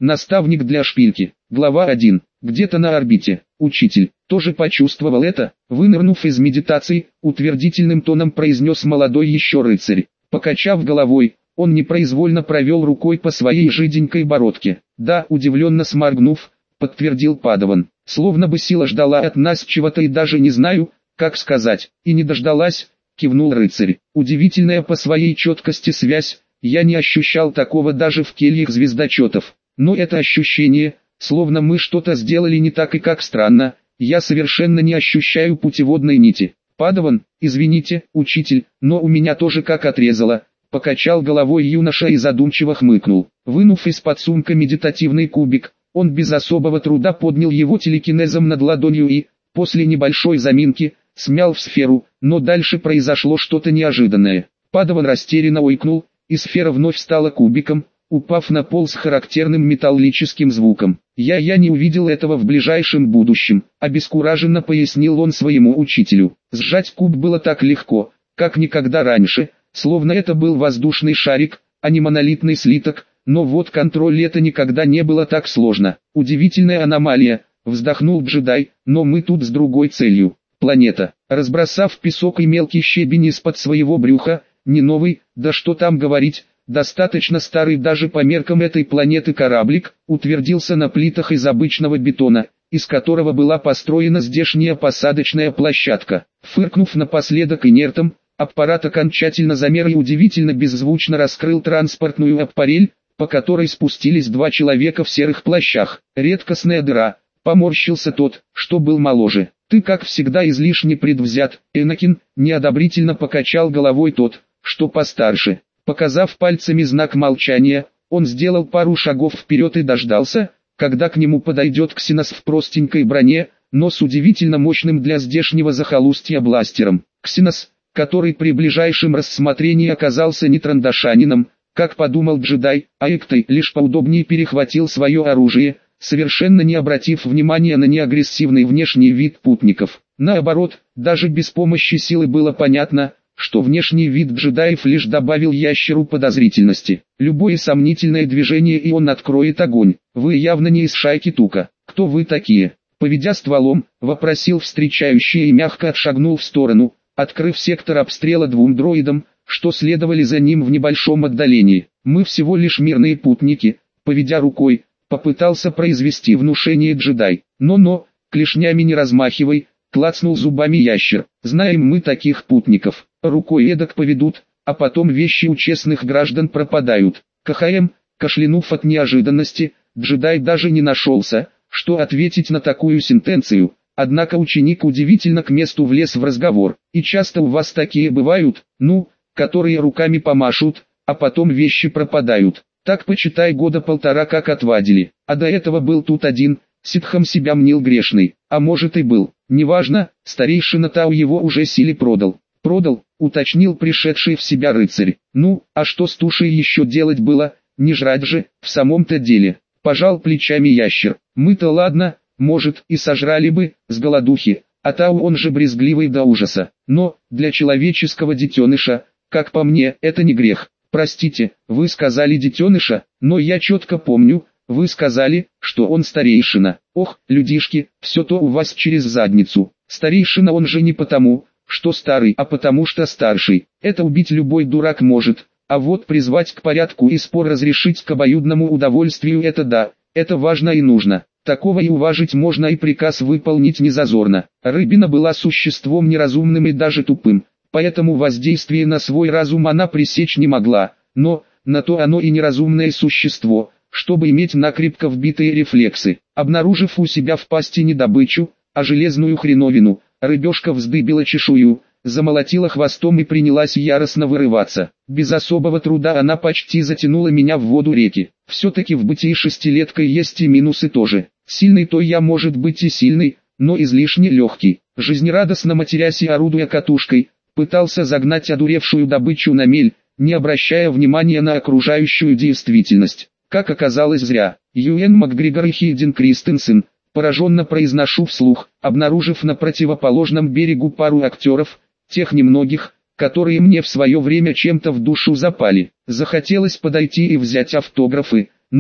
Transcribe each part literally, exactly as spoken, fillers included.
Наставник для шпильки. Глава один. Где-то на орбите. Учитель тоже почувствовал это, вынырнув из медитации, утвердительным тоном произнес молодой еще рыцарь. Покачав головой, он непроизвольно провел рукой по своей жиденькой бородке. Да, удивленно сморгнув, подтвердил Падаван. Словно бы сила ждала от нас чего-то и даже не знаю, как сказать, и не дождалась, кивнул рыцарь. Удивительная по своей четкости связь, я не ощущал такого даже в кельях звездочетов. Но это ощущение, словно мы что-то сделали не так и как странно, я совершенно не ощущаю путеводной нити. Падаван, извините, учитель, но у меня тоже как отрезало. Покачал головой юноша и задумчиво хмыкнул. Вынув из-под сумка медитативный кубик, он без особого труда поднял его телекинезом над ладонью и, после небольшой заминки, смял в сферу, но дальше произошло что-то неожиданное. Падаван растерянно ойкнул, и сфера вновь стала кубиком, упав на пол с характерным металлическим звуком. «Я-я не увидел этого в ближайшем будущем», — обескураженно пояснил он своему учителю. Сжать куб было так легко, как никогда раньше, словно это был воздушный шарик, а не монолитный слиток, но вот контроль это никогда не было так сложно. Удивительная аномалия, вздохнул джедай, но мы тут с другой целью. Планета, разбросав песок и мелкий щебень из-под своего брюха, не новый, да что там говорить, достаточно старый даже по меркам этой планеты кораблик, утвердился на плитах из обычного бетона, из которого была построена здешняя посадочная площадка. Фыркнув напоследок инертом, аппарат окончательно замер и удивительно беззвучно раскрыл транспортную аппарель, по которой спустились два человека в серых плащах. Редкостная дыра, поморщился тот, что был моложе. Ты как всегда излишне предвзят, Энакин, неодобрительно покачал головой тот, что постарше. Показав пальцами знак молчания, он сделал пару шагов вперед и дождался, когда к нему подойдет Ксенос в простенькой броне, но с удивительно мощным для здешнего захолустья бластером. Ксенос, который при ближайшем рассмотрении оказался не трандашанином, как подумал джедай, а Эктой лишь поудобнее перехватил свое оружие, совершенно не обратив внимания на неагрессивный внешний вид путников. Наоборот, даже без помощи силы было понятно, что внешний вид джедаев лишь добавил ящеру подозрительности. Любое сомнительное движение и он откроет огонь. Вы явно не из шайки Тука. Кто вы такие? Поведя стволом, вопросил встречающий и мягко отшагнул в сторону, открыв сектор обстрела двум дроидам, что следовали за ним в небольшом отдалении. Мы всего лишь мирные путники, поведя рукой, попытался произвести внушение джедай. Но-но, клешнями не размахивай, клацнул зубами ящер. Знаем мы таких путников. Рукой эдак поведут, а потом вещи у честных граждан пропадают. КХМ, кашлянув от неожиданности, джедай даже не нашелся, что ответить на такую сентенцию. Однако ученик удивительно к месту влез в разговор. И часто у вас такие бывают, ну, которые руками помашут, а потом вещи пропадают. Так почитай года полтора как отвадили. А до этого был тут один, ситхом себя мнил грешный. А может и был, неважно, старейшина Тау его уже силе продал. Продал, уточнил пришедший в себя рыцарь. Ну, а что с тушей еще делать было, не жрать же, в самом-то деле. Пожал плечами ящер. Мы-то ладно, может и сожрали бы, с голодухи, а Тау он же брезгливый до ужаса. Но, для человеческого детеныша, как по мне, это не грех. Простите, вы сказали детеныша, но я четко помню, вы сказали, что он старейшина. Ох, людишки, все то у вас через задницу. Старейшина он же не потому, что старый, а потому что старший. Это убить любой дурак может, а вот призвать к порядку и спор разрешить к обоюдному удовольствию это да, это важно и нужно. Такого и уважить можно и приказ выполнить незазорно. Рыбина была существом неразумным и даже тупым, поэтому воздействие на свой разум она пресечь не могла, но, на то оно и неразумное существо, чтобы иметь накрепко вбитые рефлексы. Обнаружив у себя в пасти не добычу, а железную хреновину, рыбешка вздыбила чешую, замолотила хвостом и принялась яростно вырываться. Без особого труда она почти затянула меня в воду реки. Все-таки в бытии шестилеткой есть и минусы тоже. Сильный то я может быть и сильный, но излишне легкий. Жизнерадостно матерясь и орудуя катушкой, пытался загнать одуревшую добычу на мель, не обращая внимания на окружающую действительность. Как оказалось зря. Юэн Макгрегор и Хейден Кристенсен, пораженно произношу вслух, обнаружив на противоположном берегу пару актеров, тех немногих, которые мне в свое время чем-то в душу запали. Захотелось подойти и взять автографы, но,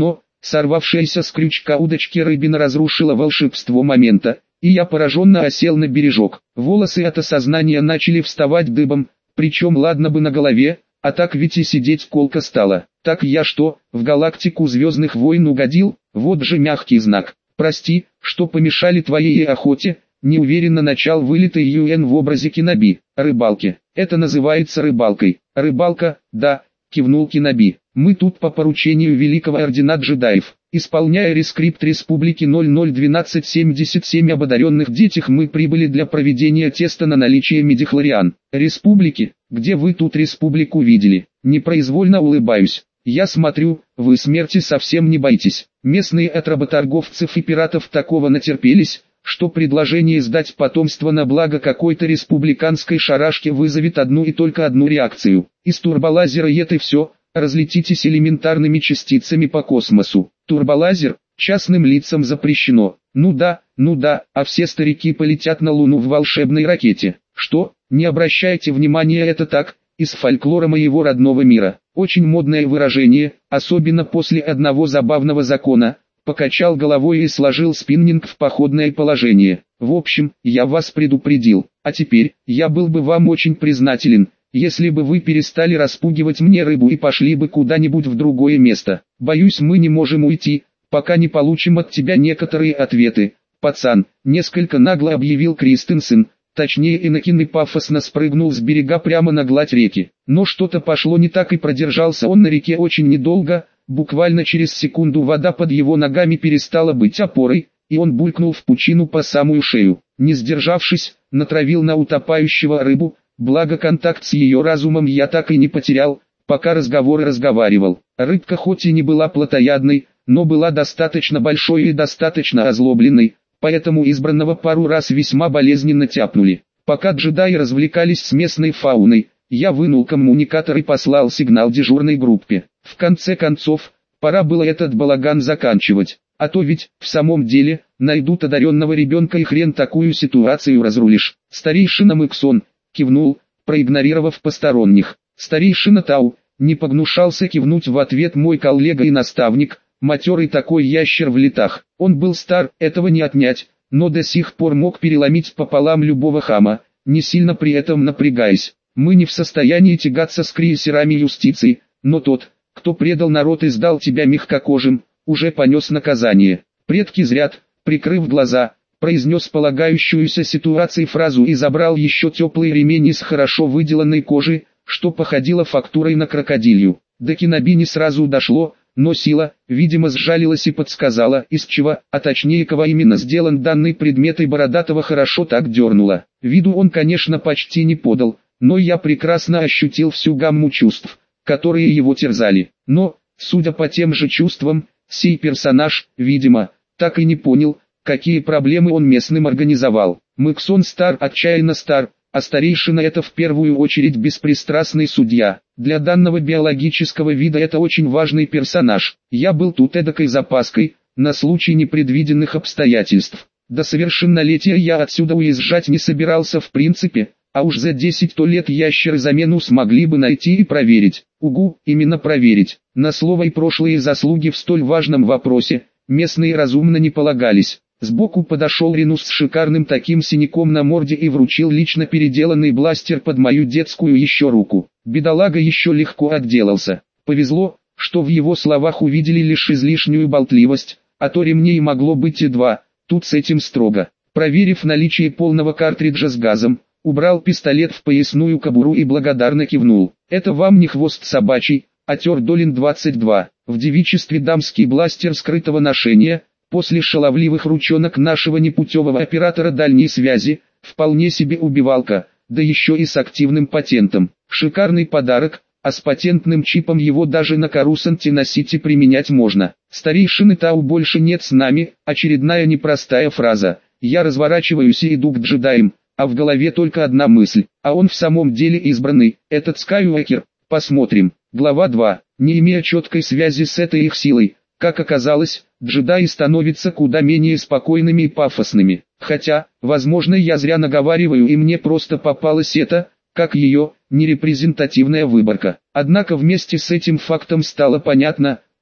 Сорвавшаяся с крючка удочки рыбина разрушила волшебство момента, и я пораженно осел на бережок. Волосы от осознания начали вставать дыбом, причем ладно бы на голове, а так ведь и сидеть колко стало. Так я что, в галактику Звездных войн угодил? Вот же мягкий знак. Прости, что помешали твоей охоте, неуверенно начал вылитый Юэн в образе Киноби. Рыбалки. Это называется рыбалкой. Рыбалка, да, кивнул Киноби. Мы тут по поручению Великого Ордена Джедаев. Исполняя рескрипт Республики ноль ноль двенадцать семьдесят семь об одаренных детях, мы прибыли для проведения теста на наличие медихлориан. Республики? Где вы тут республику видели? Непроизвольно улыбаюсь. Я смотрю, вы смерти совсем не боитесь. Местные от работорговцев и пиратов такого натерпелись, что предложение сдать потомство на благо какой-то республиканской шарашки вызовет одну и только одну реакцию. Из турболазера это все, разлетитесь элементарными частицами по космосу. Турболазер, частным лицам запрещено. Ну да, ну да, а все старики полетят на Луну в волшебной ракете. Что, не обращайте внимания, это так, из фольклора моего родного мира. Очень модное выражение, особенно после одного забавного закона. Покачал головой и сложил спиннинг в походное положение. В общем, я вас предупредил. А теперь, я был бы вам очень признателен, если бы вы перестали распугивать мне рыбу и пошли бы куда-нибудь в другое место. Боюсь, мы не можем уйти, пока не получим от тебя некоторые ответы. Пацан, несколько нагло объявил Кристенсен, точнее Энакин, и пафосно спрыгнул с берега прямо на гладь реки. Но что-то пошло не так, и продержался он на реке очень недолго. Буквально через секунду вода под его ногами перестала быть опорой, и он булькнул в пучину по самую шею. Не сдержавшись, натравил на утопающего рыбу, благо контакт с ее разумом я так и не потерял, пока разговор разговаривал. Рыбка хоть и не была плотоядной, но была достаточно большой и достаточно озлобленной, поэтому избранного пару раз весьма болезненно тяпнули. Пока джедаи развлекались с местной фауной, я вынул коммуникатор и послал сигнал дежурной группе. В конце концов, пора было этот балаган заканчивать, а то ведь, в самом деле, найдут одаренного ребенка и хрен такую ситуацию разрулишь. Старейшина Мыксон кивнул, проигнорировав посторонних. Старейшина Тау не погнушался кивнуть в ответ мой коллега и наставник, матерый такой ящер в летах. Он был стар, этого не отнять, но до сих пор мог переломить пополам любого хама, не сильно при этом напрягаясь. Мы не в состоянии тягаться с крейсерами юстиции, но тот, кто предал народ и сдал тебя мягкокожим, уже понес наказание. Предки зрят, прикрыв глаза, произнес полагающуюся ситуации фразу и забрал еще теплый ремень из хорошо выделанной кожи, что походило фактурой на крокодилью. До Киноби не сразу дошло, но сила, видимо, сжалилась и подсказала, из чего, а точнее кого именно сделан данный предмет, и Бородатого хорошо так дернуло. Виду он, конечно, почти не подал, но я прекрасно ощутил всю гамму чувств, которые его терзали. Но, судя по тем же чувствам, сей персонаж, видимо, так и не понял, какие проблемы он местным организовал. Мыксон стар, отчаянно стар, а старейшина — это в первую очередь беспристрастный судья. Для данного биологического вида это очень важный персонаж. Я был тут эдакой запаской, на случай непредвиденных обстоятельств. До совершеннолетия я отсюда уезжать не собирался в принципе, а уж за десять-то лет ящеры замену смогли бы найти и проверить. Угу, именно проверить. На слово и прошлые заслуги в столь важном вопросе местные разумно не полагались. Сбоку подошел Ринус с шикарным таким синяком на морде и вручил лично переделанный бластер под мою детскую еще руку. Бедолага еще легко отделался. Повезло, что в его словах увидели лишь излишнюю болтливость, а то ремней могло быть и два, тут с этим строго. Проверив наличие полного картриджа с газом, убрал пистолет в поясную кобуру и благодарно кивнул. Это вам не хвост собачий, а Тердолин двадцать два. В девичестве дамский бластер скрытого ношения, после шаловливых ручонок нашего непутевого оператора дальней связи, вполне себе убивалка, да еще и с активным патентом. Шикарный подарок, а с патентным чипом его даже на Карусанте носить и применять можно. Старейшины Тау больше нет с нами, очередная непростая фраза. Я разворачиваюсь и иду к джедаям, а в голове только одна мысль, а он в самом деле избранный, этот Скайуокер. Посмотрим. Глава два. Не имея четкой связи с этой их силой, как оказалось, джедаи становятся куда менее спокойными и пафосными. Хотя, возможно, я зря наговариваю и мне просто попалась эта, как ее, нерепрезентативная выборка. Однако вместе с этим фактом стало понятно,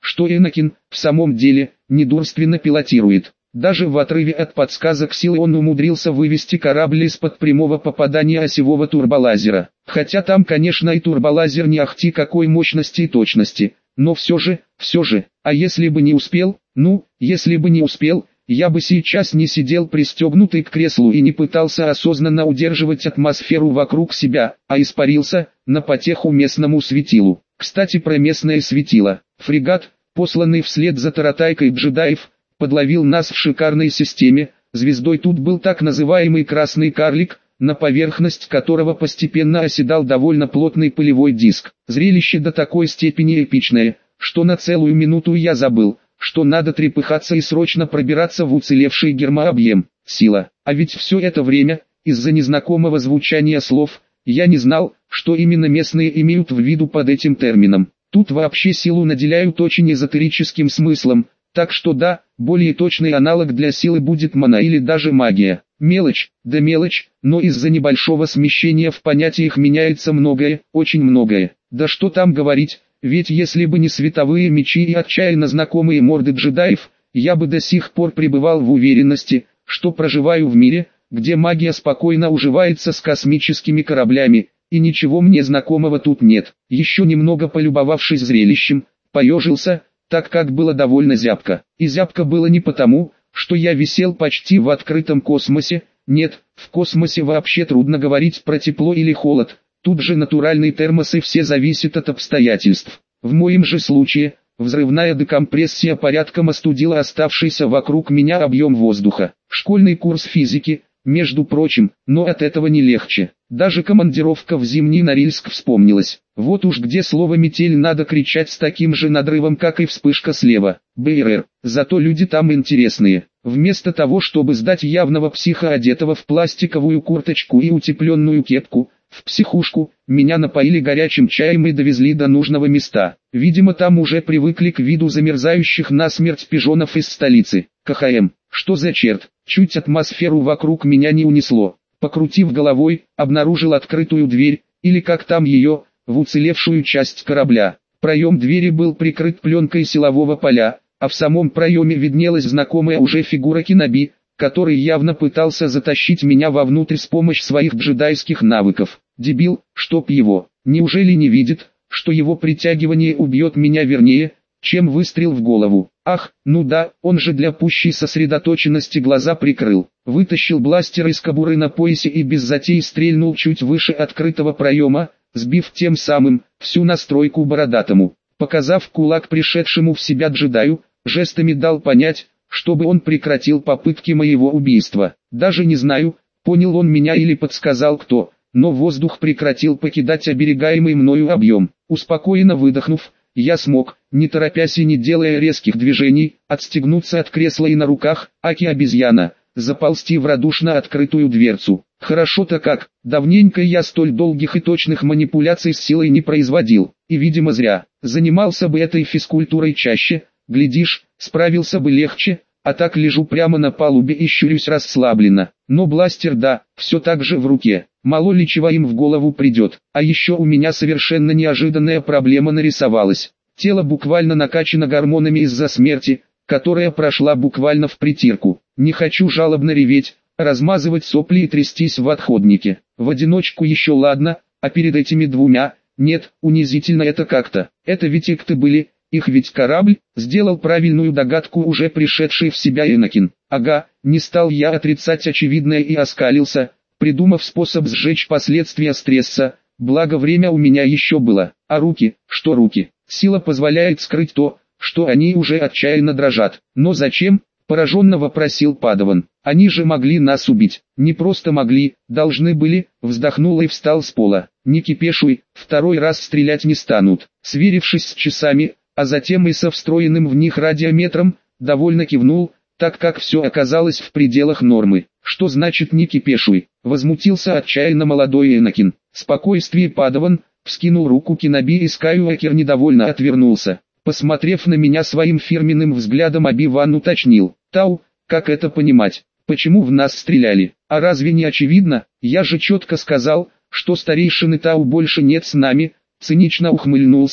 что Энакин, в самом деле, недурственно пилотирует. Даже в отрыве от подсказок силы он умудрился вывести корабль из-под прямого попадания осевого турболазера. Хотя там, конечно, и турболазер не ахти какой мощности и точности, но все же, все же, а если бы не успел, ну, если бы не успел, я бы сейчас не сидел пристегнутый к креслу и не пытался осознанно удерживать атмосферу вокруг себя, а испарился, на потеху местному светилу. Кстати, про местное светило. Фрегат, посланный вслед за таратайкой джедаев, подловил нас в шикарной системе. Звездой тут был так называемый красный карлик, на поверхность которого постепенно оседал довольно плотный пылевой диск. Зрелище до такой степени эпичное, что на целую минуту я забыл, что надо трепыхаться и срочно пробираться в уцелевший гермообъем. Сила. А ведь все это время, из-за незнакомого звучания слов, я не знал, что именно местные имеют в виду под этим термином. Тут вообще силу наделяют очень эзотерическим смыслом, так что да, более точный аналог для силы будет мана или даже магия. Мелочь, да мелочь, но из-за небольшого смещения в понятиях меняется многое, очень многое. Да что там говорить, ведь если бы не световые мечи и отчаянно знакомые морды джедаев, я бы до сих пор пребывал в уверенности, что проживаю в мире, где магия спокойно уживается с космическими кораблями, и ничего мне знакомого тут нет. Еще немного полюбовавшись зрелищем, поежился, так как было довольно зябко. И зябко было не потому, что я висел почти в открытом космосе, нет, в космосе вообще трудно говорить про тепло или холод, тут же натуральные термосы, все зависит от обстоятельств. В моем же случае, взрывная декомпрессия порядком остудила оставшийся вокруг меня объем воздуха. Школьный курс физики, между прочим, но от этого не легче. Даже командировка в Зимний Норильск вспомнилась. Вот уж где слово «метель» надо кричать с таким же надрывом, как и вспышка слева. БРР. Зато люди там интересные. Вместо того, чтобы сдать явного психа, одетого в пластиковую курточку и утепленную кепку, в психушку, меня напоили горячим чаем и довезли до нужного места. Видимо, там уже привыкли к виду замерзающих насмерть пижонов из столицы. КХМ. Что за черт? Чуть атмосферу вокруг меня не унесло. Покрутив головой, обнаружил открытую дверь, или как там ее, в уцелевшую часть корабля. Проем двери был прикрыт пленкой силового поля, а в самом проеме виднелась знакомая уже фигура Киноби, который явно пытался затащить меня вовнутрь с помощью своих джедайских навыков. Дебил, чтоб его, неужели не видит, что его притягивание убьет меня вернее, чем выстрел в голову? Ах, ну да, он же для пущей сосредоточенности глаза прикрыл. Вытащил бластер из кобуры на поясе и без затей стрельнул чуть выше открытого проема, сбив тем самым всю настройку бородатому. Показав кулак пришедшему в себя джедаю, жестами дал понять, чтобы он прекратил попытки моего убийства. Даже не знаю, понял он меня или подсказал кто, но воздух прекратил покидать оберегаемый мною объем. Успокоенно выдохнув, я смог, не торопясь и не делая резких движений, отстегнуться от кресла и на руках, аки-обезьяна, заползти в радушно открытую дверцу. Хорошо-то как, давненько я столь долгих и точных манипуляций с силой не производил, и видимо зря. Занимался бы этой физкультурой чаще, глядишь, справился бы легче, а так лежу прямо на палубе и щурюсь расслабленно. Но бластер, да, все так же в руке. Мало ли чего им в голову придет. А еще у меня совершенно неожиданная проблема нарисовалась. Тело буквально накачано гормонами из-за смерти, которая прошла буквально в притирку. Не хочу жалобно реветь, размазывать сопли и трястись в отходнике. В одиночку еще ладно, а перед этими двумя, нет, унизительно это как-то. Это ведь икты были, их ведь корабль, сделал правильную догадку уже пришедший в себя Энакин. Ага, не стал я отрицать очевидное и оскалился, придумав способ сжечь последствия стресса, благо время у меня еще было. А руки, что руки? Сила позволяет скрыть то, что они уже отчаянно дрожат. Но зачем? Пораженно вопросил Падаван. Они же могли нас убить. Не просто могли, должны были. Вздохнул и встал с пола. Не кипешуй, второй раз стрелять не станут. Сверившись с часами, а затем и со встроенным в них радиометром, довольно кивнул, так как все оказалось в пределах нормы. Что значит не кипешуй? Возмутился отчаянно молодой Энакин. Спокойствие, Падаван. Вскинул руку Киноби и Скайуокер недовольно отвернулся. Посмотрев на меня своим фирменным взглядом, Оби-Ван уточнил. Тау, как это понимать? Почему в нас стреляли? А разве не очевидно? Я же четко сказал, что старейшины Тау больше нет с нами. Цинично ухмыльнулся,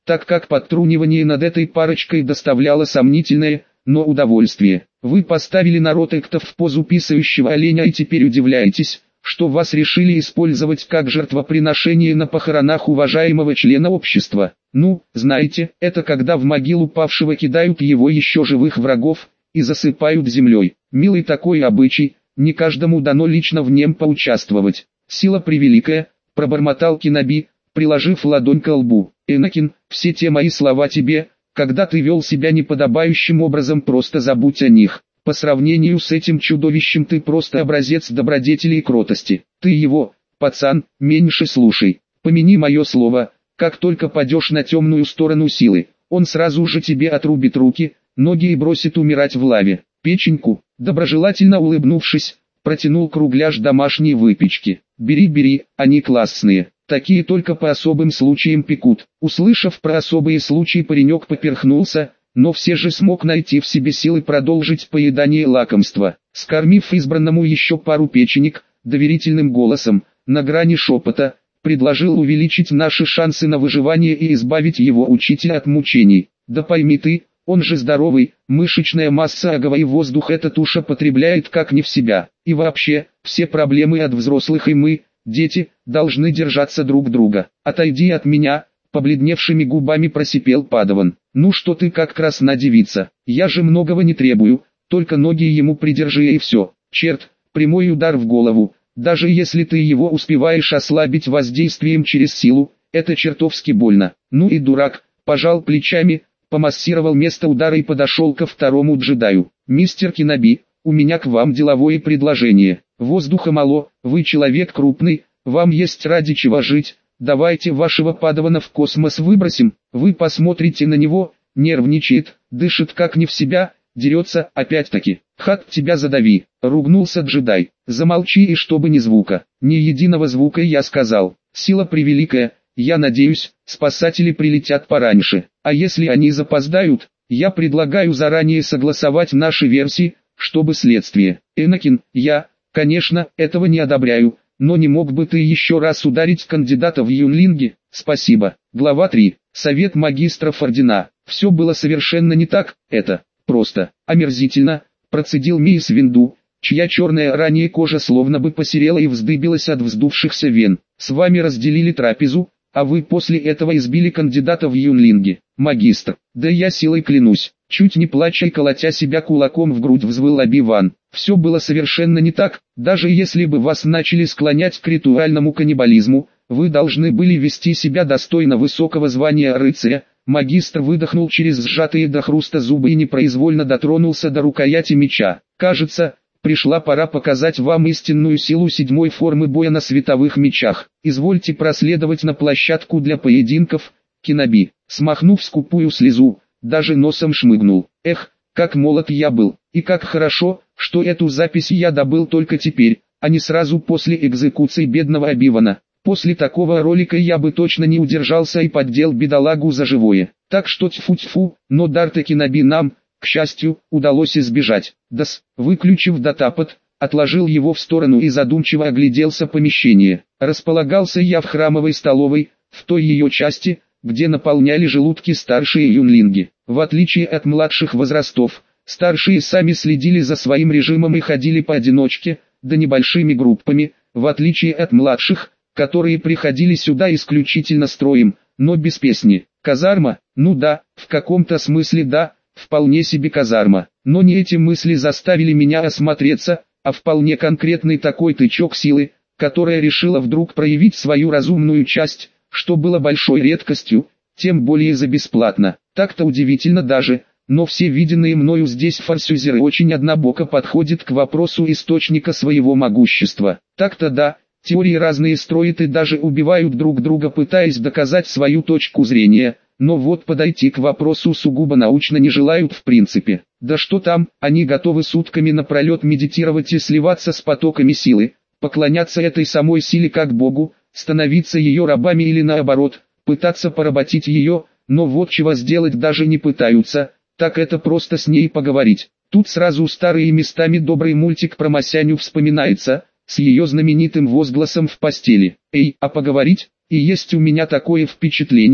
так как подтрунивание над этой парочкой доставляло сомнительное, но удовольствие. Вы поставили народ эктов в позу писающего оленя и теперь удивляетесь, что вас решили использовать как жертвоприношение на похоронах уважаемого члена общества. Ну, знаете, это когда в могилу павшего кидают его еще живых врагов и засыпают землей. Милый такой обычай, не каждому дано лично в нем поучаствовать. Сила превеликая, пробормотал Киноби, приложив ладонь к лбу. Энакин, все те мои слова тебе, когда ты вел себя неподобающим образом, просто забудь о них. По сравнению с этим чудовищем ты просто образец добродетели и кротости. Ты его, пацан, меньше слушай. Помяни мое слово, как только падешь на темную сторону силы, он сразу же тебе отрубит руки, ноги и бросит умирать в лаве. Печеньку, доброжелательно улыбнувшись, протянул кругляш домашней выпечки. Бери, бери, они классные. Такие только по особым случаям пекут. Услышав про особые случаи, паренек поперхнулся, но все же смог найти в себе силы продолжить поедание лакомства. Скормив избранному еще пару печенек, доверительным голосом, на грани шепота, предложил увеличить наши шансы на выживание и избавить его учителя от мучений. Да пойми ты, он же здоровый, мышечная масса, аговый воздух эта туша потребляет как не в себя. И вообще, все проблемы от взрослых и мы, дети, должны держаться друг друга. Отойди от меня, побледневшими губами просипел Падаван. Ну что ты как красна девица, я же многого не требую, только ноги ему придержи и все. Черт, прямой удар в голову, даже если ты его успеваешь ослабить воздействием через силу, это чертовски больно. Ну и дурак, пожал плечами, помассировал место удара и подошел ко второму джедаю. Мистер Киноби, у меня к вам деловое предложение. Воздуха мало, вы человек крупный, вам есть ради чего жить. Давайте вашего Падавана в космос выбросим, вы посмотрите на него, нервничает, дышит как не в себя, дерется, опять-таки. Хат, тебя задави, ругнулся джедай. Замолчи и чтобы ни звука, ни единого звука, я сказал. Сила превеликая, я надеюсь, спасатели прилетят пораньше. А если они запоздают, я предлагаю заранее согласовать наши версии, чтобы следствие. Энакин, я, конечно, этого не одобряю. Но не мог бы ты еще раз ударить кандидата в юнлинги? Спасибо. Глава три. Совет магистров ордена. Все было совершенно не так, это просто омерзительно, процедил мисс Винду, чья черная ранее кожа словно бы посерела и вздыбилась от вздувшихся вен. С вами разделили трапезу, а вы после этого избили кандидата в юнлинги. Магистр, да я силой клянусь. Чуть не плача и колотя себя кулаком в грудь взвыл Оби-Ван. Все было совершенно не так, даже если бы вас начали склонять к ритуальному каннибализму, вы должны были вести себя достойно высокого звания рыцаря. Магистр выдохнул через сжатые до хруста зубы и непроизвольно дотронулся до рукояти меча. Кажется, пришла пора показать вам истинную силу седьмой формы боя на световых мечах. Извольте проследовать на площадку для поединков, Киноби. Смахнув скупую слезу, даже носом шмыгнул. Эх, как молод я был, и как хорошо, что эту запись я добыл только теперь, а не сразу после экзекуции бедного Оби-Вана. После такого ролика я бы точно не удержался и поддел бедолагу за живое. Так что тьфу-тьфу, но дар-то Киноби нам, к счастью, удалось избежать. Дас, выключив датапад, отложил его в сторону и задумчиво огляделся помещение. Располагался я в храмовой столовой, в той ее части, где наполняли желудки старшие юнлинги. В отличие от младших возрастов, старшие сами следили за своим режимом и ходили поодиночке, да небольшими группами, в отличие от младших, которые приходили сюда исключительно строем, но без песни. Казарма? Ну да, в каком-то смысле да, вполне себе казарма. Но не эти мысли заставили меня осмотреться, а вполне конкретный такой тычок силы, которая решила вдруг проявить свою разумную часть, что было большой редкостью, тем более за бесплатно. Так-то удивительно даже, но все виденные мною здесь форсюзеры очень однобоко подходят к вопросу источника своего могущества. Так-то да, теории разные строят и даже убивают друг друга, пытаясь доказать свою точку зрения, но вот подойти к вопросу сугубо научно не желают в принципе. Да что там, они готовы сутками напролет медитировать и сливаться с потоками силы, поклоняться этой самой силе как Богу, становиться ее рабами или наоборот, пытаться поработить ее, но вот чего сделать даже не пытаются, так это просто с ней поговорить. Тут сразу старый и местами добрый мультик про Масяню вспоминается, с ее знаменитым возгласом в постели. Эй, а поговорить? И есть у меня такое впечатление,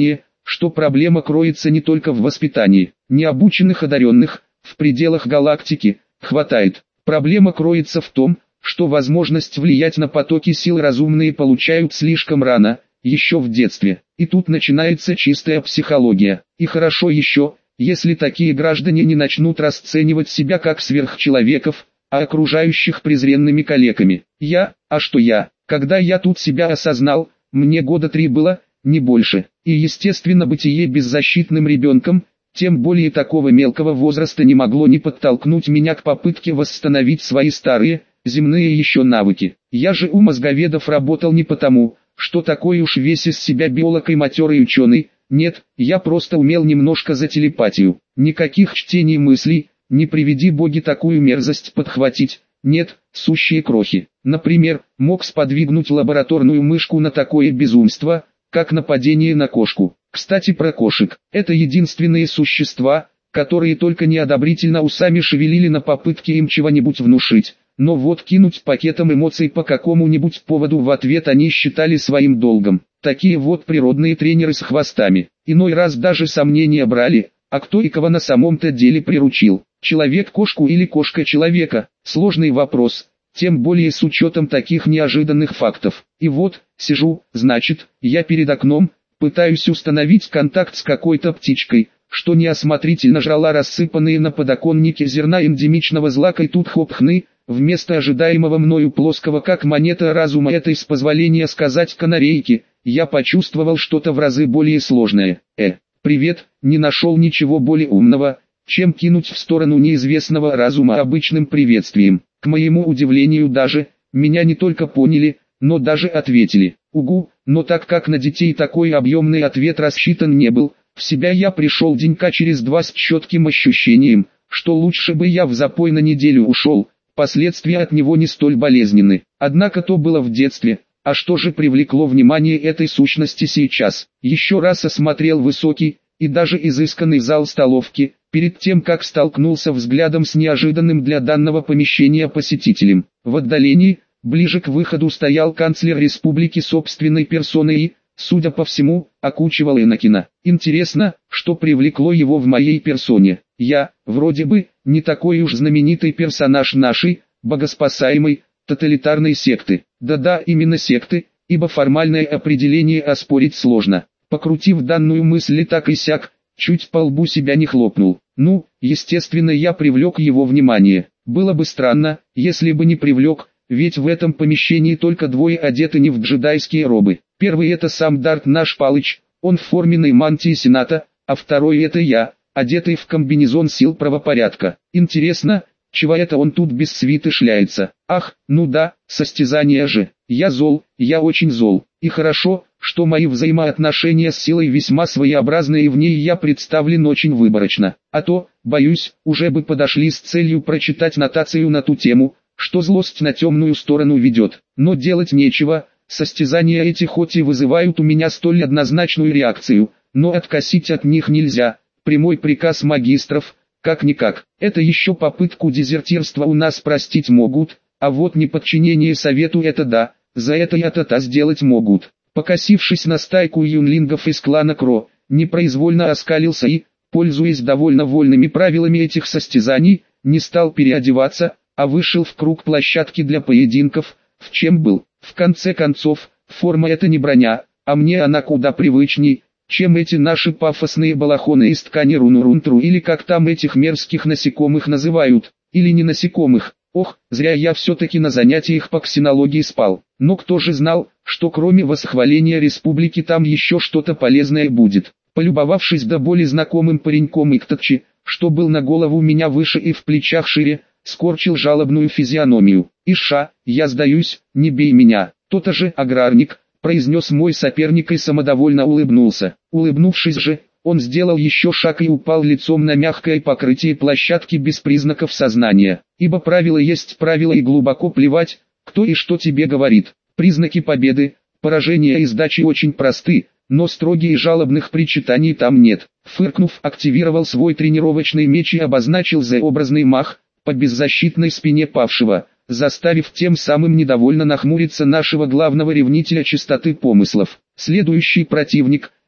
что проблема кроется не только в воспитании. Необученных одаренных, в пределах галактики, хватает. Проблема кроется в том, что возможность влиять на потоки сил разумные получают слишком рано, еще в детстве. И тут начинается чистая психология. И хорошо еще, если такие граждане не начнут расценивать себя как сверхчеловеков, а окружающих презренными калеками. Я, а что я, когда я тут себя осознал, мне года три было, не больше. И естественно бытие беззащитным ребенком, тем более такого мелкого возраста, не могло не подтолкнуть меня к попытке восстановить свои старые, земные еще навыки. Я же у мозговедов работал не потому, что такой уж весь из себя биолог и матерый ученый. Нет, я просто умел немножко за телепатию. Никаких чтений мыслей, не приведи боги такую мерзость подхватить. Нет, сущие крохи. Например, мог сподвигнуть лабораторную мышку на такое безумство, как нападение на кошку. Кстати, про кошек. Это единственные существа, которые только неодобрительно усами шевелили на попытке им чего-нибудь внушить. Но вот кинуть пакетом эмоций по какому-нибудь поводу в ответ они считали своим долгом. Такие вот природные тренеры с хвостами. Иной раз даже сомнения брали, а кто и кого на самом-то деле приручил. Человек кошку или кошка человека? Сложный вопрос, тем более с учетом таких неожиданных фактов. И вот, сижу, значит, я перед окном, пытаюсь установить контакт с какой-то птичкой, что неосмотрительно жрала рассыпанные на подоконнике зерна эндемичного злака, и тут хоп-хны, вместо ожидаемого мною плоского как монета разума этой, с позволения сказать, канарейки, я почувствовал что-то в разы более сложное. Э, привет, не нашел ничего более умного, чем кинуть в сторону неизвестного разума обычным приветствием. К моему удивлению даже, меня не только поняли, но даже ответили. Угу, но так как на детей такой объемный ответ рассчитан не был, в себя я пришел денька через два с четким ощущением, что лучше бы я в запой на неделю ушел, последствия от него не столь болезненны. Однако то было в детстве, а что же привлекло внимание этой сущности сейчас? Еще раз осмотрел высокий и даже изысканный зал столовки, перед тем как столкнулся взглядом с неожиданным для данного помещения посетителем. В отдалении, ближе к выходу, стоял канцлер республики собственной персоной и, судя по всему, окучивал Энакина. Интересно, что привлекло его в моей персоне. Я, вроде бы, не такой уж знаменитый персонаж нашей, богоспасаемой, тоталитарной секты. Да-да, именно секты, ибо формальное определение оспорить сложно. Покрутив данную мысль так и сяк, чуть по лбу себя не хлопнул. Ну, естественно, я привлек его внимание. Было бы странно, если бы не привлек, ведь в этом помещении только двое одеты не в джедайские робы. Первый — это сам Дарт наш Палыч, он в форменной мантии Сената, а второй — это я, одетый в комбинезон сил правопорядка. Интересно, чего это он тут без свиты шляется? Ах, ну да, состязание же. Я зол, я очень зол. И хорошо, что мои взаимоотношения с силой весьма своеобразные, и в ней я представлен очень выборочно. А то, боюсь, уже бы подошли с целью прочитать нотацию на ту тему, что злость на темную сторону ведет. Но делать нечего, состязания эти хоть и вызывают у меня столь однозначную реакцию, но откосить от них нельзя. Прямой приказ магистров, как-никак. Это еще попытку дезертирства у нас простить могут, а вот неподчинение совету — это да, за это и ата-та сделать могут. Покосившись на стайку юнлингов из клана Кро, непроизвольно оскалился и, пользуясь довольно вольными правилами этих состязаний, не стал переодеваться, а вышел в круг площадки для поединков, в чем был. В конце концов, форма — это не броня, а мне она куда привычней, чем эти наши пафосные балахоны из ткани рунурунтру, или как там этих мерзких насекомых называют, или не насекомых. Ох, зря я все-таки на занятиях по ксенологии спал. Но кто же знал, что кроме восхваления республики там еще что-то полезное будет. Полюбовавшись до боли знакомым пареньком Иктатчи, что был на голову меня выше и в плечах шире, скорчил жалобную физиономию. «Иша, я сдаюсь, не бей меня». «То-то же, аграрник», произнес мой соперник и самодовольно улыбнулся. Улыбнувшись же, он сделал еще шаг и упал лицом на мягкое покрытие площадки без признаков сознания. Ибо правило есть правило, и глубоко плевать, кто и что тебе говорит. Признаки победы, поражения и сдачи очень просты, но строгих и жалобных причитаний там нет. Фыркнув, активировал свой тренировочный меч и обозначил Z-образный мах по беззащитной спине павшего, заставив тем самым недовольно нахмуриться нашего главного ревнителя чистоты помыслов. Следующий противник,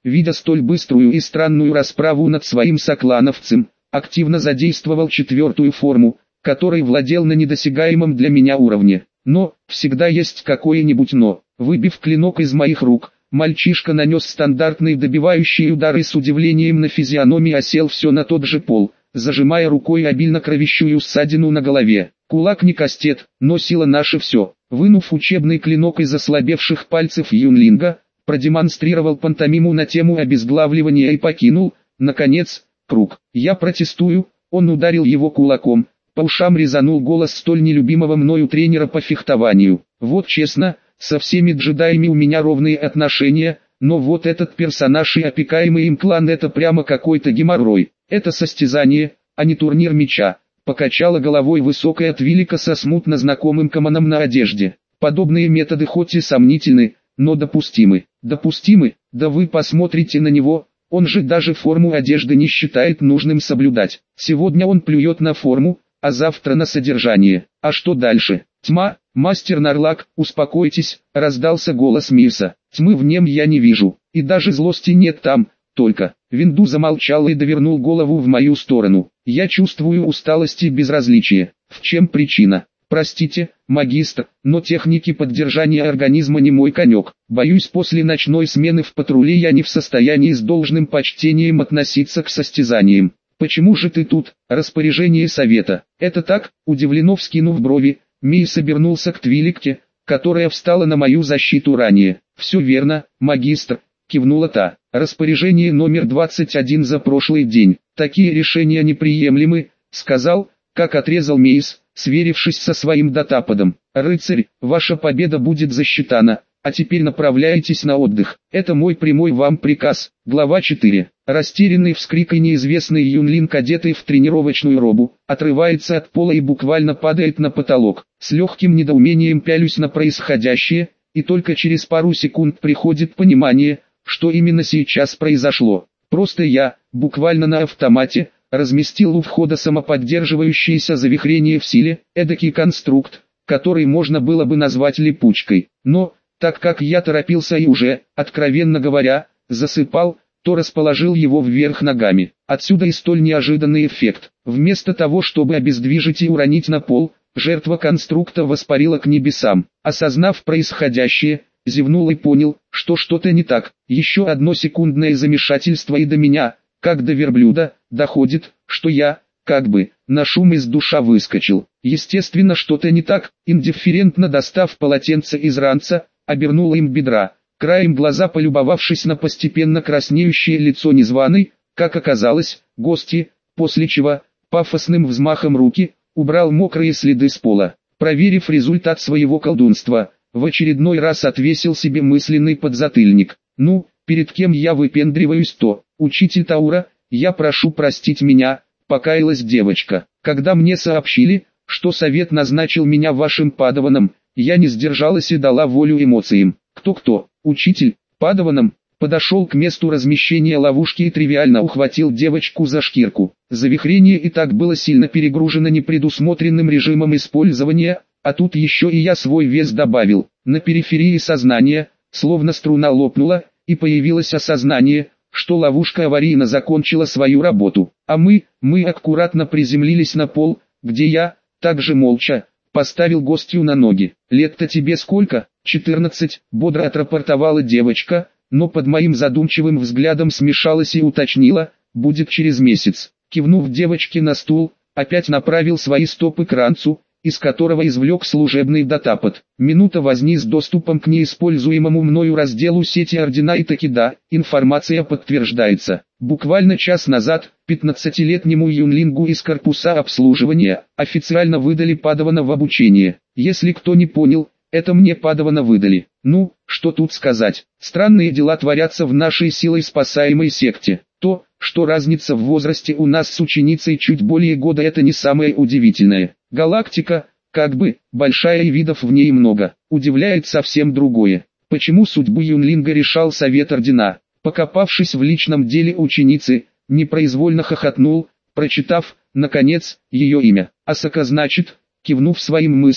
видя столь быструю и странную расправу над своим соклановцем, активно задействовал четвертую форму, которой владел на недосягаемом для меня уровне. Но, всегда есть какое-нибудь но. Выбив клинок из моих рук, мальчишка нанес стандартный добивающий удар и с удивлением на физиономии осел все на тот же пол, зажимая рукой обильно кровящую ссадину на голове. Кулак не кастет, но сила наша все. Вынув учебный клинок из ослабевших пальцев Юнлинга, продемонстрировал пантомиму на тему обезглавливания и покинул, наконец, круг. Я протестую, он ударил его кулаком, по ушам резанул голос столь нелюбимого мною тренера по фехтованию. Вот честно, со всеми джедаями у меня ровные отношения, но вот этот персонаж и опекаемый им клан — это прямо какой-то геморрой. Это состязание, а не турнир меча. Покачала головой высокая Твилика со смутно знакомым каманом на одежде. Подобные методы хоть и сомнительны, но допустимы. Допустимы? Да вы посмотрите на него, он же даже форму одежды не считает нужным соблюдать. Сегодня он плюет на форму, а завтра на содержание. А что дальше? Тьма, мастер Нарлак, успокойтесь, раздался голос Миса. Тьмы в нем я не вижу, и даже злости нет там, только. Винду замолчал и довернул голову в мою сторону. Я чувствую усталость и безразличие. В чем причина? Простите, магистр, но техники поддержания организма не мой конек. Боюсь, после ночной смены в патруле я не в состоянии с должным почтением относиться к состязаниям. Почему же ты тут? Распоряжение совета. Это так? Удивленно вскинув брови, Мейс обернулся к Твиликке, которая встала на мою защиту ранее. Все верно, магистр, кивнула та. Распоряжение номер двадцать один за прошлый день. Такие решения неприемлемы, сказал, как отрезал Мейс, сверившись со своим датаподом. Рыцарь, ваша победа будет засчитана, а теперь направляйтесь на отдых. Это мой прямой вам приказ. Глава четыре. Растерянный вскрик и неизвестный Юнлинг, одетый в тренировочную робу, отрывается от пола и буквально падает на потолок. С легким недоумением пялюсь на происходящее, и только через пару секунд приходит понимание, что именно сейчас произошло. Просто я, буквально на автомате, разместил у входа самоподдерживающееся завихрение в силе, эдакий конструкт, который можно было бы назвать липучкой. Но, так как я торопился и уже, откровенно говоря, засыпал, то расположил его вверх ногами. Отсюда и столь неожиданный эффект. Вместо того, чтобы обездвижить и уронить на пол, жертва конструкта воспарила к небесам. Осознав происходящее, зевнул и понял, что что-то не так. Еще одно секундное замешательство и до меня, как до верблюда, доходит, что я, как бы, на шум из душа выскочил. Естественно, что-то не так. Индифферентно достав полотенце из ранца, обернул им бедра. Краем глаза полюбовавшись на постепенно краснеющее лицо незваной, как оказалось, гости, после чего, пафосным взмахом руки, убрал мокрые следы с пола. Проверив результат своего колдунства, в очередной раз отвесил себе мысленный подзатыльник. Ну, перед кем я выпендриваюсь, то, учитель Таура, я прошу простить меня, покаялась девочка. Когда мне сообщили, что совет назначил меня вашим падаваном, я не сдержалась и дала волю эмоциям. Кто-кто? Учитель, падаваном, подошел к месту размещения ловушки и тривиально ухватил девочку за шкирку. Завихрение и так было сильно перегружено непредусмотренным режимом использования, а тут еще и я свой вес добавил. На периферии сознания, словно струна лопнула, и появилось осознание, что ловушка аварийно закончила свою работу. А мы, мы аккуратно приземлились на пол, где я, также молча, поставил гостью на ноги. «Лет-то тебе сколько?» «четырнадцать», бодро отрапортовала девочка, но под моим задумчивым взглядом смешалась и уточнила, «будет через месяц». Кивнув девочке на стул, опять направил свои стопы к ранцу, из которого извлек служебный датапод. Минута возни с доступом к неиспользуемому мною разделу сети ордена, и таки да, информация подтверждается. Буквально час назад, пятнадцатилетнему юнлингу из корпуса обслуживания, официально выдали падавана в обучение. Если кто не понял, это мне падавана выдали. Ну, что тут сказать. Странные дела творятся в нашей силой спасаемой секте. То, что разница в возрасте у нас с ученицей чуть более года, это не самое удивительное. Галактика, как бы, большая и видов в ней много. Удивляет совсем другое. Почему судьбу юнлинга решал совет ордена? Покопавшись в личном деле ученицы, непроизвольно хохотнул, прочитав, наконец, ее имя. Асака, значит, кивнув своим мыслям,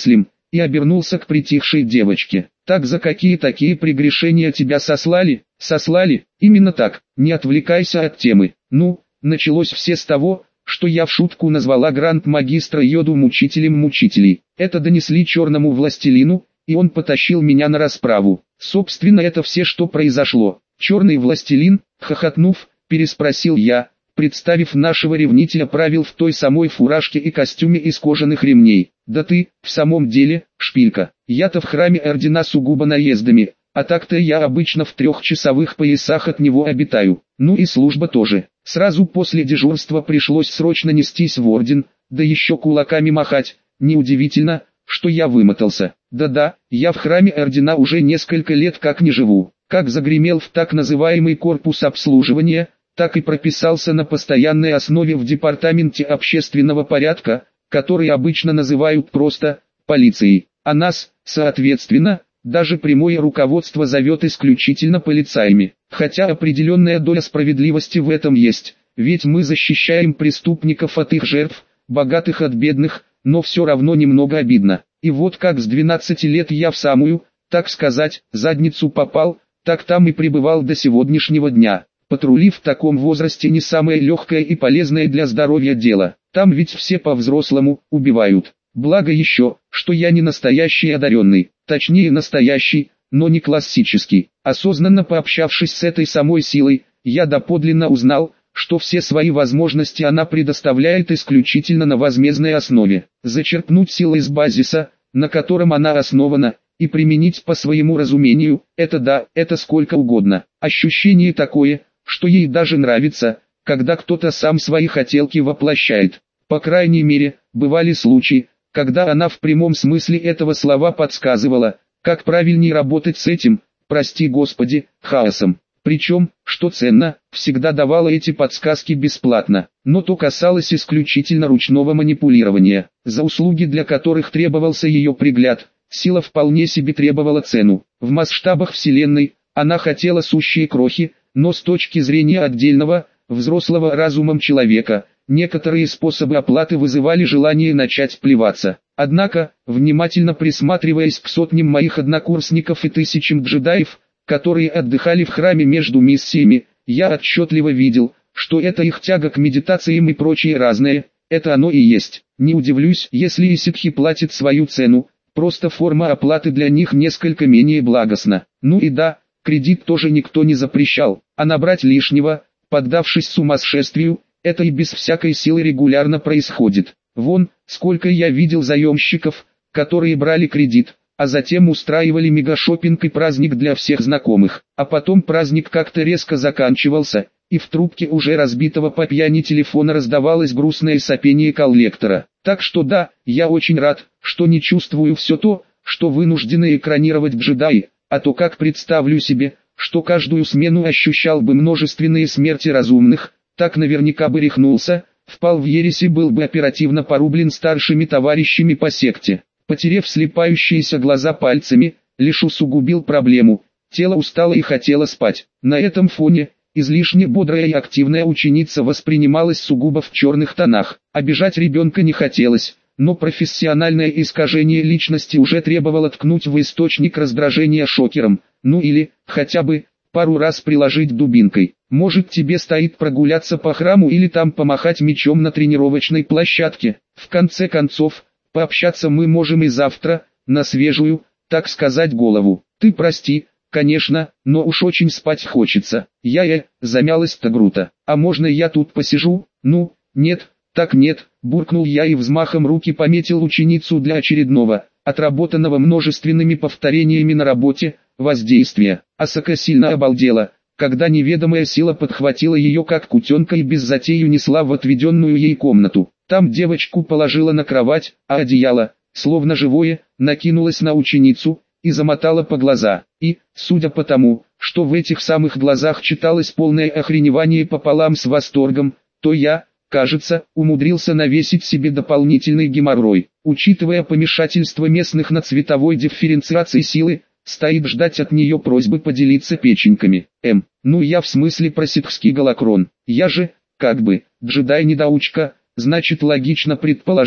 и обернулся к притихшей девочке. «Так за какие такие прегрешения тебя сослали?» «Сослали, именно так, не отвлекайся от темы. Ну, началось все с того, что я в шутку назвала гранд-магистра Йоду мучителем мучителей. Это донесли черному властелину, и он потащил меня на расправу. Собственно, это все, что произошло». «Черный властелин?» — хохотнув, переспросил я, представив нашего ревнителя правил в той самой фуражке и костюме из кожаных ремней. «Да ты, в самом деле, шпилька. Я-то в храме ордена сугубо наездами, а так-то я обычно в трехчасовых поясах от него обитаю. Ну и служба тоже. Сразу после дежурства пришлось срочно нестись в орден, да еще кулаками махать. Неудивительно, что я вымотался. Да-да, я в храме ордена уже несколько лет как не живу. Как загремел в так называемый корпус обслуживания, так и прописался на постоянной основе в департаменте общественного порядка, который обычно называют просто полицией. А нас, соответственно, даже прямое руководство зовет исключительно полицаями. Хотя определенная доля справедливости в этом есть, ведь мы защищаем преступников от их жертв, богатых от бедных, но все равно немного обидно. И вот как с двенадцати лет я в самую, так сказать, задницу попал, так там и пребывал до сегодняшнего дня. Патрули в таком возрасте не самое легкое и полезное для здоровья дело. Там ведь все по-взрослому убивают. Благо еще, что я не настоящий одаренный, точнее настоящий, но не классический. Осознанно пообщавшись с этой самой силой, я доподлинно узнал, что все свои возможности она предоставляет исключительно на возмездной основе. Зачерпнуть силы из базиса, на котором она основана, и применить по своему разумению, это да, это сколько угодно. Ощущение такое, что ей даже нравится, когда кто-то сам свои хотелки воплощает. По крайней мере, бывали случаи, когда она в прямом смысле этого слова подсказывала, как правильнее работать с этим, прости господи, хаосом. Причем, что ценно, всегда давала эти подсказки бесплатно, но то касалось исключительно ручного манипулирования, за услуги для которых требовался ее пригляд. Сила вполне себе требовала цену. В масштабах Вселенной, она хотела сущие крохи, но с точки зрения отдельного, взрослого разумом человека, некоторые способы оплаты вызывали желание начать плеваться. Однако, внимательно присматриваясь к сотням моих однокурсников и тысячам джедаев, которые отдыхали в храме между миссиями, я отчетливо видел, что это их тяга к медитациям и прочее разное, это оно и есть. Не удивлюсь, если и ситхи платят свою цену, просто форма оплаты для них несколько менее благостна. Ну и да, кредит тоже никто не запрещал, а набрать лишнего, поддавшись сумасшествию, это и без всякой силы регулярно происходит. Вон, сколько я видел заемщиков, которые брали кредит, а затем устраивали мегашопинг и праздник для всех знакомых. А потом праздник как-то резко заканчивался, и в трубке уже разбитого по пьяни телефона раздавалось грустное сопение коллектора. Так что да, я очень рад, что не чувствую все то, что вынуждены экранировать джедаи, а то как представлю себе, что каждую смену ощущал бы множественные смерти разумных, так наверняка бы рехнулся, впал в ересь и был бы оперативно порублен старшими товарищами по секте. Потерев слепающиеся глаза пальцами, лишь усугубил проблему, тело устало и хотело спать. На этом фоне, излишне бодрая и активная ученица воспринималась сугубо в черных тонах. Обижать ребенка не хотелось, но профессиональное искажение личности уже требовало ткнуть в источник раздражения шокером, ну или, хотя бы, пару раз приложить дубинкой. Может, тебе стоит прогуляться по храму или там помахать мечом на тренировочной площадке. В конце концов, пообщаться мы можем и завтра, на свежую, так сказать, голову. Ты прости, конечно, но уж очень спать хочется. Я-я, замялась-то Грута. А можно я тут посижу? Ну, нет, так нет, буркнул я и взмахом руки пометил ученицу для очередного, отработанного множественными повторениями на работе, воздействия. Асака сильно обалдела, когда неведомая сила подхватила ее как кутенка и без затей унесла в отведенную ей комнату. Там девочку положила на кровать, а одеяло, словно живое, накинулось на ученицу и замотало по глаза. И, судя по тому, что в этих самых глазах читалось полное охреневание пополам с восторгом, то я, кажется, умудрился навесить себе дополнительный геморрой. Учитывая помешательство местных на цветовой дифференциации силы, стоит ждать от нее просьбы поделиться печеньками. М. Ну я в смысле про ситхский голокрон. Я же, как бы, джедай-недоучка, значит логично предположить,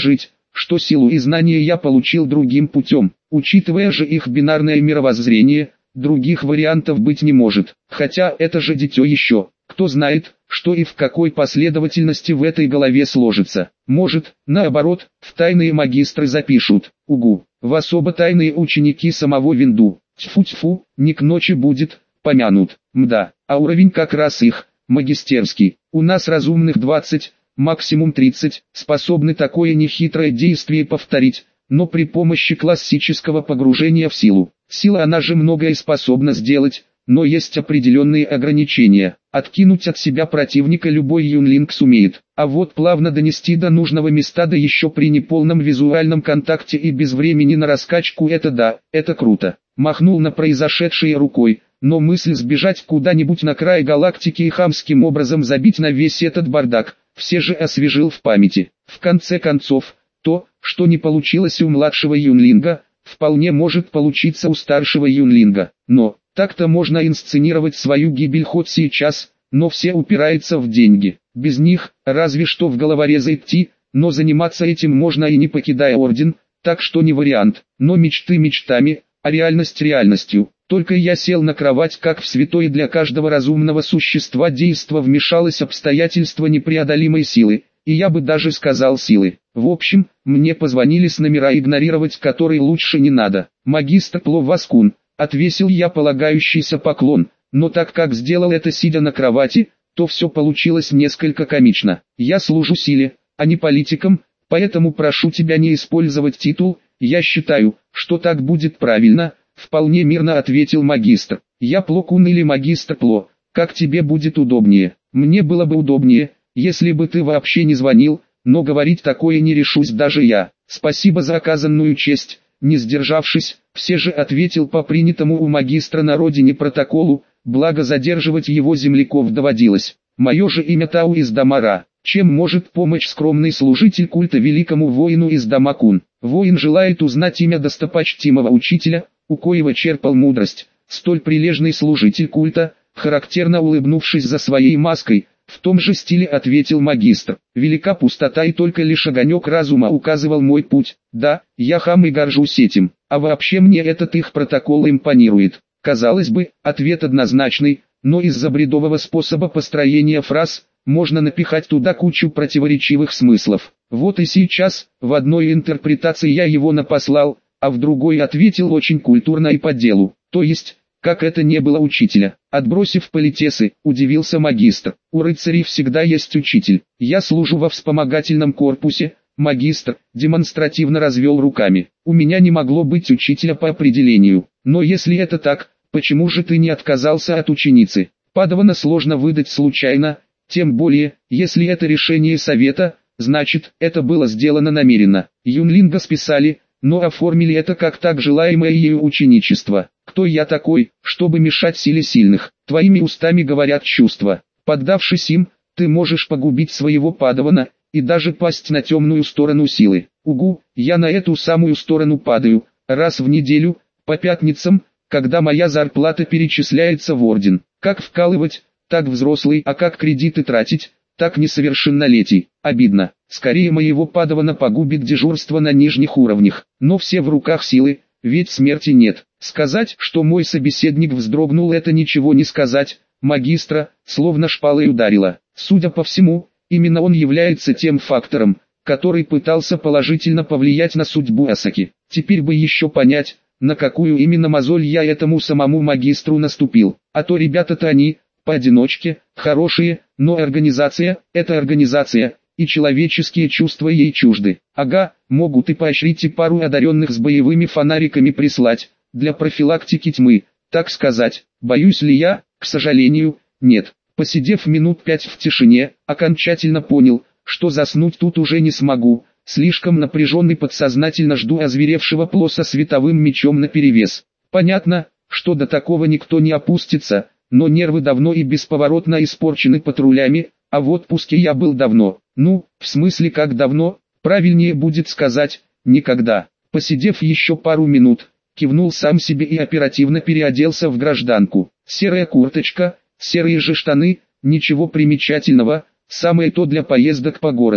что силу и знания я получил другим путем. Учитывая же их бинарное мировоззрение, других вариантов быть не может. Хотя это же дитё еще. Кто знает, что и в какой последовательности в этой голове сложится. Может, наоборот, в тайные магистры запишут. Угу. В особо тайные ученики самого Винду. Тьфу-тьфу, не к ночи будет, помянут. Мда, а уровень как раз их, магистерский. У нас разумных двадцать, максимум тридцать, способны такое нехитрое действие повторить, но при помощи классического погружения в силу. Сила она же многое способна сделать, но есть определенные ограничения. Откинуть от себя противника любой юнлинг сумеет, а вот плавно донести до нужного места, да еще при неполном визуальном контакте и без времени на раскачку, это да, это круто. Махнул на произошедшее рукой, но мысль сбежать куда-нибудь на край галактики и хамским образом забить на весь этот бардак, все же освежил в памяти. В конце концов, то, что не получилось у младшего юнлинга, вполне может получиться у старшего юнлинга, но... Так-то можно инсценировать свою гибель хоть сейчас, но все упирается в деньги. Без них, разве что в головорезы идти, но заниматься этим можно и не покидая орден, так что не вариант. Но мечты мечтами, а реальность реальностью. Только я сел на кровать, как в святое для каждого разумного существа действо вмешалось обстоятельства непреодолимой силы, и я бы даже сказал силы. В общем, мне позвонили с номера, игнорировать которые лучше не надо. Магистр Пловаскун. Отвесил я полагающийся поклон, но так как сделал это сидя на кровати, то все получилось несколько комично. Я служу силе, а не политикам, поэтому прошу тебя не использовать титул, я считаю, что так будет правильно, вполне мирно ответил магистр. Я Плокун или магистр Пло, как тебе будет удобнее. Мне было бы удобнее, если бы ты вообще не звонил, но говорить такое не решусь даже я. Спасибо за оказанную честь. Не сдержавшись, все же ответил по принятому у магистра на родине протоколу, благо задерживать его земляков доводилось. Мое же имя Тау из Дамара. Чем может помочь скромный служитель культа великому воину из Дамакун? Воин желает узнать имя достопочтимого учителя, у коего черпал мудрость. Столь прилежный служитель культа, характерно улыбнувшись за своей маской, в том же стиле ответил магистр. Велика пустота и только лишь огонек разума указывал мой путь. Да, я хам и горжусь этим, а вообще мне этот их протокол импонирует. Казалось бы, ответ однозначный, но из-за бредового способа построения фраз, можно напихать туда кучу противоречивых смыслов. Вот и сейчас, в одной интерпретации я его напослал, а в другой ответил очень культурно и по делу. То есть... Как это не было учителя? Отбросив политесы, удивился магистр. У рыцарей всегда есть учитель. Я служу во вспомогательном корпусе. Магистр демонстративно развел руками. У меня не могло быть учителя по определению. Но если это так, почему же ты не отказался от ученицы? Падавана сложно выдать случайно, тем более, если это решение совета, значит, это было сделано намеренно. Юнлинга списали, но оформили это как так желаемое ею ученичество. Кто я такой, чтобы мешать силе сильных? Твоими устами говорят чувства. Поддавшись им, ты можешь погубить своего падавана, и даже пасть на темную сторону силы. Угу, я на эту самую сторону падаю, раз в неделю, по пятницам, когда моя зарплата перечисляется в орден. Как вкалывать, так взрослый, а как кредиты тратить, так несовершеннолетий. Обидно. Скорее моего падавана погубит дежурство на нижних уровнях. Но все в руках силы, ведь смерти нет. Сказать, что мой собеседник вздрогнул, это ничего не сказать. Магистра, словно шпалой ударило. Судя по всему, именно он является тем фактором, который пытался положительно повлиять на судьбу Асаки. Теперь бы еще понять, на какую именно мозоль я этому самому магистру наступил. А то ребята-то они, поодиночке, хорошие, но организация, это организация, и человеческие чувства ей чужды. Ага, могут и поощрить и пару одаренных с боевыми фонариками прислать, для профилактики тьмы, так сказать. Боюсь ли я? К сожалению, нет. Посидев минут пять в тишине, окончательно понял, что заснуть тут уже не смогу. Слишком напряженный подсознательно жду озверевшего Пло со световым мечом наперевес. Понятно, что до такого никто не опустится, но нервы давно и бесповоротно испорчены патрулями, а в отпуске я был давно. Ну, в смысле как давно, правильнее будет сказать, никогда. Посидев еще пару минут, кивнул сам себе и оперативно переоделся в гражданку. Серая курточка, серые же штаны, ничего примечательного, самое то для поездок по городу.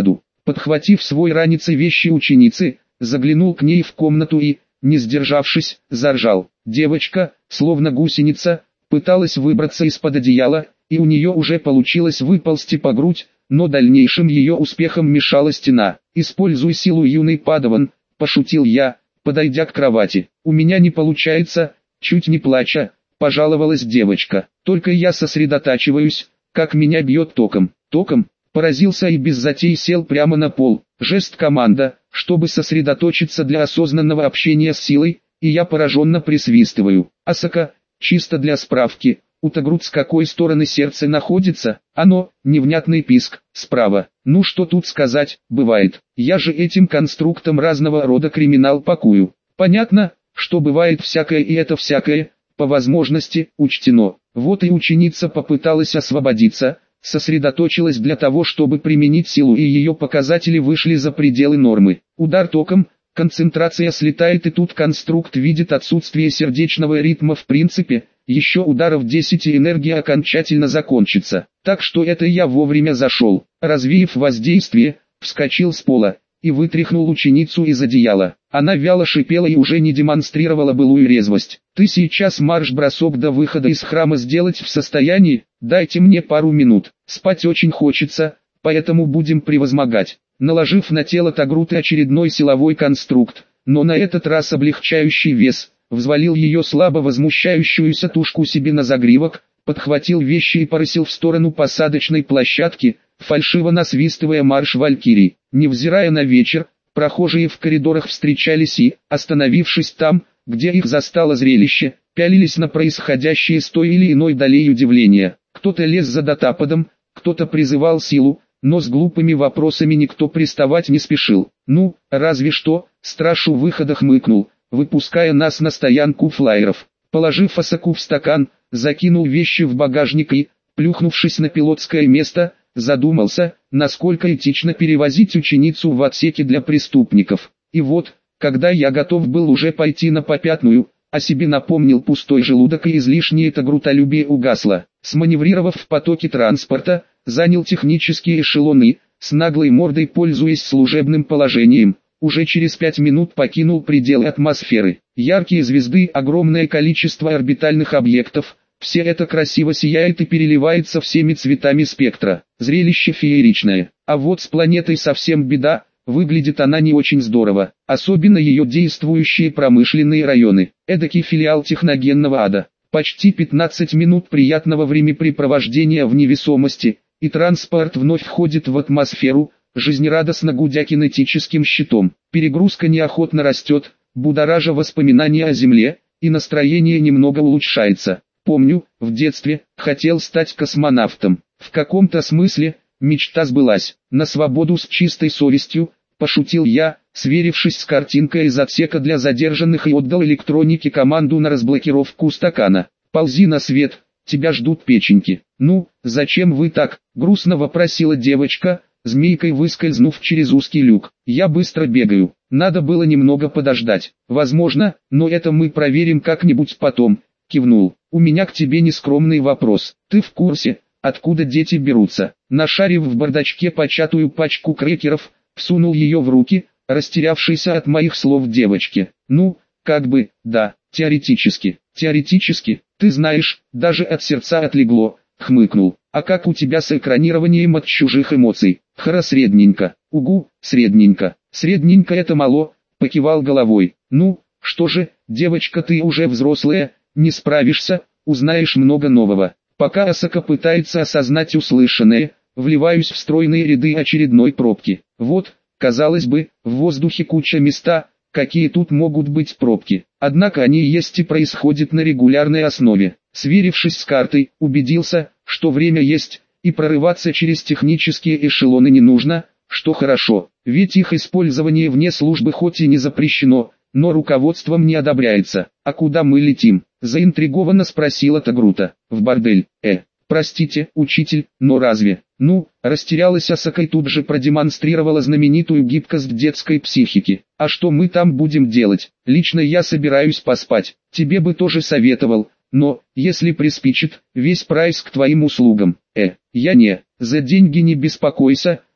Подхватив свой ранец и вещи ученицы, заглянул к ней в комнату и, не сдержавшись, заржал. Девочка, словно гусеница, пыталась выбраться из-под одеяла, и у нее уже получилось выползти по грудь, но дальнейшим ее успехом мешала стена. «Используй силу, юный падаван», – пошутил я, подойдя к кровати. «У меня не получается», – чуть не плача, пожаловалась девочка. «Только я сосредотачиваюсь, как меня бьет током». «Током?» – поразился и без затей сел прямо на пол. Жест команда, чтобы сосредоточиться для осознанного общения с силой, и я пораженно присвистываю. «Асака, чисто для справки, у Тагрут с какой стороны сердце находится?» «Оно», невнятный писк, «справа». Ну что тут сказать, бывает. Я же этим конструктом разного рода криминал пакую. Понятно, что бывает всякое, и это всякое, по возможности, учтено. Вот и ученица попыталась освободиться, сосредоточилась для того, чтобы применить силу, и ее показатели вышли за пределы нормы. Удар током, концентрация слетает, и тут конструкт видит отсутствие сердечного ритма в принципе. Еще ударов десять и энергия окончательно закончится. Так что это я вовремя зашел. Развеяв воздействие, вскочил с пола и вытряхнул ученицу из одеяла. Она вяло шипела и уже не демонстрировала былую резвость. «Ты сейчас марш-бросок до выхода из храма сделать в состоянии? Дайте мне пару минут. Спать очень хочется, поэтому будем превозмогать». Наложив на тело Тагруты очередной силовой конструкт, но на этот раз облегчающий вес, взвалил ее слабо возмущающуюся тушку себе на загривок, подхватил вещи и порысил в сторону посадочной площадки, фальшиво насвистывая марш Валькирий. Невзирая на вечер, прохожие в коридорах встречались и, остановившись там, где их застало зрелище, пялились на происходящее с той или иной долей удивления. Кто-то лез за Дотаподом, кто-то призывал силу, но с глупыми вопросами никто приставать не спешил. «Ну, разве что», страж у выхода хмыкнул, выпуская нас на стоянку флайеров. Положив Асаку в стакан, закинул вещи в багажник и, плюхнувшись на пилотское место, задумался, насколько этично перевозить ученицу в отсеке для преступников. И вот, когда я готов был уже пойти на попятную, о себе напомнил пустой желудок, и излишнее тагрутолюбие угасло. Сманеврировав в потоке транспорта, занял технические эшелоны, с наглой мордой пользуясь служебным положением. Уже через пять минут покинул пределы атмосферы. Яркие звезды, огромное количество орбитальных объектов, все это красиво сияет и переливается всеми цветами спектра. Зрелище фееричное. А вот с планетой совсем беда, выглядит она не очень здорово. Особенно ее действующие промышленные районы. Эдакий филиал техногенного ада. Почти пятнадцать минут приятного времяпрепровождения в невесомости, и транспорт вновь входит в атмосферу, жизнерадостно гудя кинетическим щитом. Перегрузка неохотно растет, будоража воспоминания о Земле, и настроение немного улучшается. Помню, в детстве, хотел стать космонавтом. В каком-то смысле, мечта сбылась. На свободу с чистой совестью, пошутил я, сверившись с картинкой из отсека для задержанных, и отдал электронике команду на разблокировку стакана. «Ползи на свет, тебя ждут печеньки». «Ну, зачем вы так?» — грустно вопросила девочка, змейкой выскользнув через узкий люк. «Я быстро бегаю. Надо было немного подождать. Возможно, но это мы проверим как-нибудь потом», — кивнул. «У меня к тебе нескромный вопрос. Ты в курсе, откуда дети берутся?» Нашарив в бардачке початую пачку крекеров, всунул ее в руки, растерявшейся от моих слов девочке. «Ну, как бы, да, теоретически, теоретически, ты знаешь, даже от сердца отлегло», — хмыкнул. «А как у тебя с экранированием от чужих эмоций?» «Хра средненько». «Угу, средненько. Средненько это мало», — покивал головой. «Ну, что же, девочка, ты уже взрослая, не справишься, узнаешь много нового». Пока Асака пытается осознать услышанное, вливаюсь в стройные ряды очередной пробки. Вот, казалось бы, в воздухе куча места, какие тут могут быть пробки. Однако они есть и происходят на регулярной основе. Сверившись с картой, убедился, что время есть, и прорываться через технические эшелоны не нужно, что хорошо, ведь их использование вне службы хоть и не запрещено, но руководством не одобряется. «А куда мы летим?» – заинтригованно спросила Тагрута. «В бордель, э, простите, учитель, но разве?» «Ну», растерялась Асака и тут же продемонстрировала знаменитую гибкость детской психики. «А что мы там будем делать? Лично я собираюсь поспать, тебе бы тоже советовал, но, если приспичит, весь прайс к твоим услугам». «Э, я не, за деньги не беспокойся»,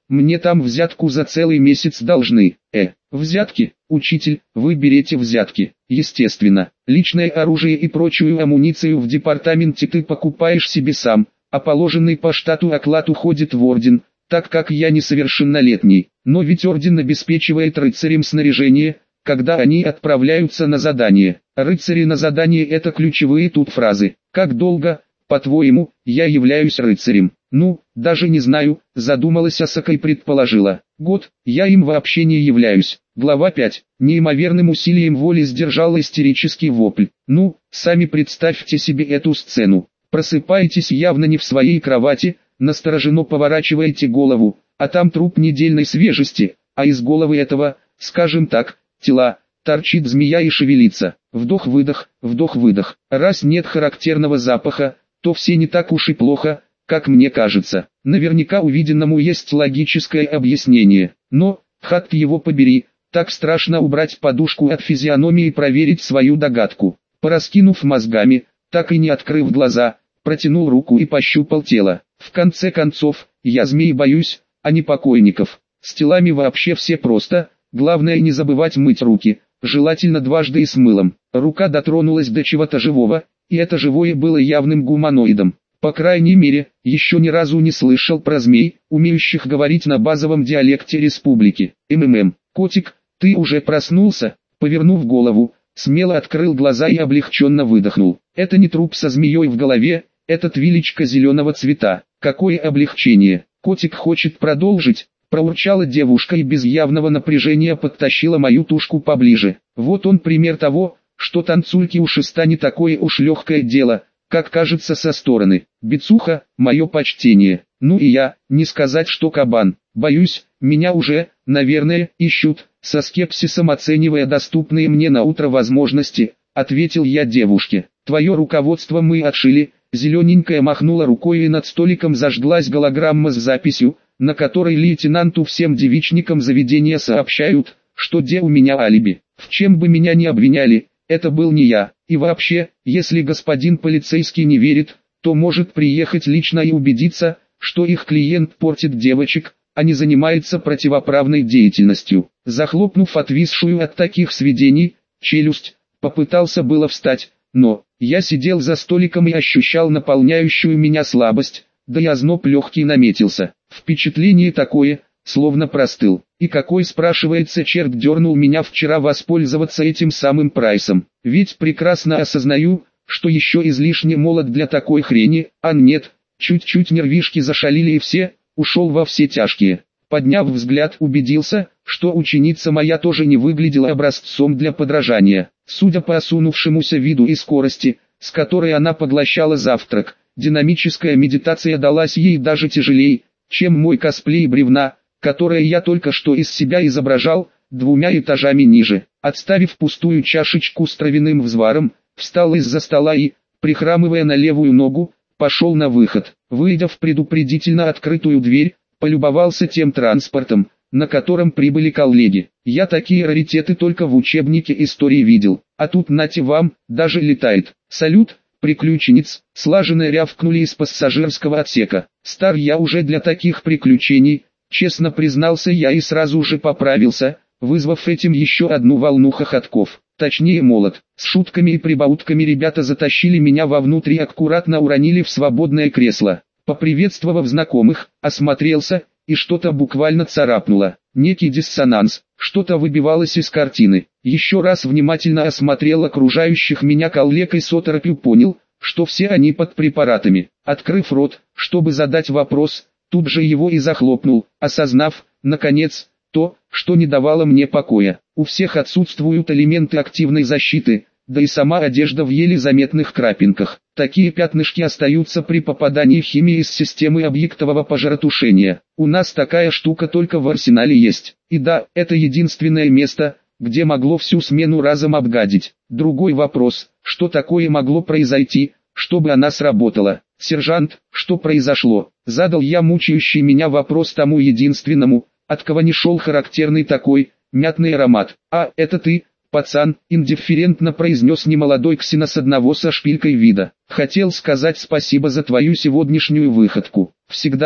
мне там взятку за целый месяц должны. Э, взятки, учитель, вы берете взятки. Естественно, личное оружие и прочую амуницию в департаменте ты покупаешь себе сам, а положенный по штату оклад уходит в орден, так как я несовершеннолетний. Но ведь орден обеспечивает рыцарям снаряжение, когда они отправляются на задание. Рыцари на задание — это ключевые тут фразы. Как долго, по-твоему, я являюсь рыцарем? Ну, даже не знаю, задумалась Асака и предположила. Год, я им вообще не являюсь. Глава пять. Неимоверным усилием воли сдержала истерический вопль. Ну, сами представьте себе эту сцену. Просыпаетесь явно не в своей кровати, настороженно поворачиваете голову, а там труп недельной свежести, а из головы этого, скажем так, тела, торчит змея и шевелится. Вдох-выдох, вдох-выдох. Раз нет характерного запаха, то все не так уж и плохо, как мне кажется. Наверняка увиденному есть логическое объяснение. Но, хат его побери, так страшно убрать подушку от физиономии и проверить свою догадку. Пораскинув мозгами, так и не открыв глаза, протянул руку и пощупал тело. В конце концов, я змей боюсь, а не покойников. С телами вообще все просто, главное не забывать мыть руки, желательно дважды и с мылом. Рука дотронулась до чего-то живого, и это живое было явным гуманоидом. По крайней мере, еще ни разу не слышал про змей, умеющих говорить на базовом диалекте республики. МММ. Котик, ты уже проснулся? Повернув голову, смело открыл глаза и облегченно выдохнул. Это не труп со змеей в голове, это твилечка зеленого цвета. Какое облегчение. Котик хочет продолжить, проурчала девушка и без явного напряжения подтащила мою тушку поближе. Вот он пример того, что танцульки у шеста не такое уж легкое дело, как кажется со стороны. Бицуха, мое почтение. Ну и я, не сказать что кабан. Боюсь, меня уже, наверное, ищут, со скепсисом оценивая доступные мне на утро возможности, ответил я девушке. Твое руководство мы отшили. Зелененькая махнула рукой и над столиком зажглась голограмма с записью, на которой лейтенанту всем девичникам заведения сообщают, что где у меня алиби. В чем бы меня ни обвиняли, это был не я. И вообще, если господин полицейский не верит, то может приехать лично и убедиться, что их клиент портит девочек, а не занимается противоправной деятельностью. Захлопнув отвисшую от таких сведений челюсть, попытался было встать, но я сидел за столиком и ощущал наполняющую меня слабость, да и озноб легкий наметился. Впечатление такое, словно простыл. И какой, спрашивается, черт дернул меня вчера воспользоваться этим самым прайсом. Ведь прекрасно осознаю, что еще излишне молод для такой хрени, а нет, чуть-чуть нервишки зашалили и все, ушел во все тяжкие. Подняв взгляд, убедился, что ученица моя тоже не выглядела образцом для подражания. Судя по осунувшемуся виду и скорости, с которой она поглощала завтрак, динамическая медитация далась ей даже тяжелее, чем мой косплей бревна, которое я только что из себя изображал, двумя этажами ниже. Отставив пустую чашечку с травяным взваром, встал из-за стола и, прихрамывая на левую ногу, пошел на выход. Выйдя в предупредительно открытую дверь, полюбовался тем транспортом, на котором прибыли коллеги. Я такие раритеты только в учебнике истории видел, а тут нате вам, даже летает. Салют, приключенец, слаженно рявкнули из пассажирского отсека. Стар я уже для таких приключений, честно признался я и сразу же поправился, вызвав этим еще одну волну хохотков. Точнее молот. С шутками и прибаутками ребята затащили меня вовнутрь и аккуратно уронили в свободное кресло. Поприветствовав знакомых, осмотрелся, и что-то буквально царапнуло. Некий диссонанс, что-то выбивалось из картины. Еще раз внимательно осмотрел окружающих меня коллег и с оторопью понял, что все они под препаратами. Открыв рот, чтобы задать вопрос, тут же его и захлопнул, осознав, наконец, то, что не давало мне покоя. У всех отсутствуют элементы активной защиты, да и сама одежда в еле заметных крапинках. Такие пятнышки остаются при попадании химии из системы объектового пожаротушения. У нас такая штука только в арсенале есть. И да, это единственное место, где могло всю смену разом обгадить. Другой вопрос, что такое могло произойти, чтобы она сработала. Сержант, что произошло? Задал я мучающий меня вопрос тому единственному, от кого не шел характерный такой, мятный аромат. «А, это ты, пацан», — индифферентно произнес немолодой ксенос одного со шпилькой вида. «Хотел сказать спасибо за твою сегодняшнюю выходку. Всегда,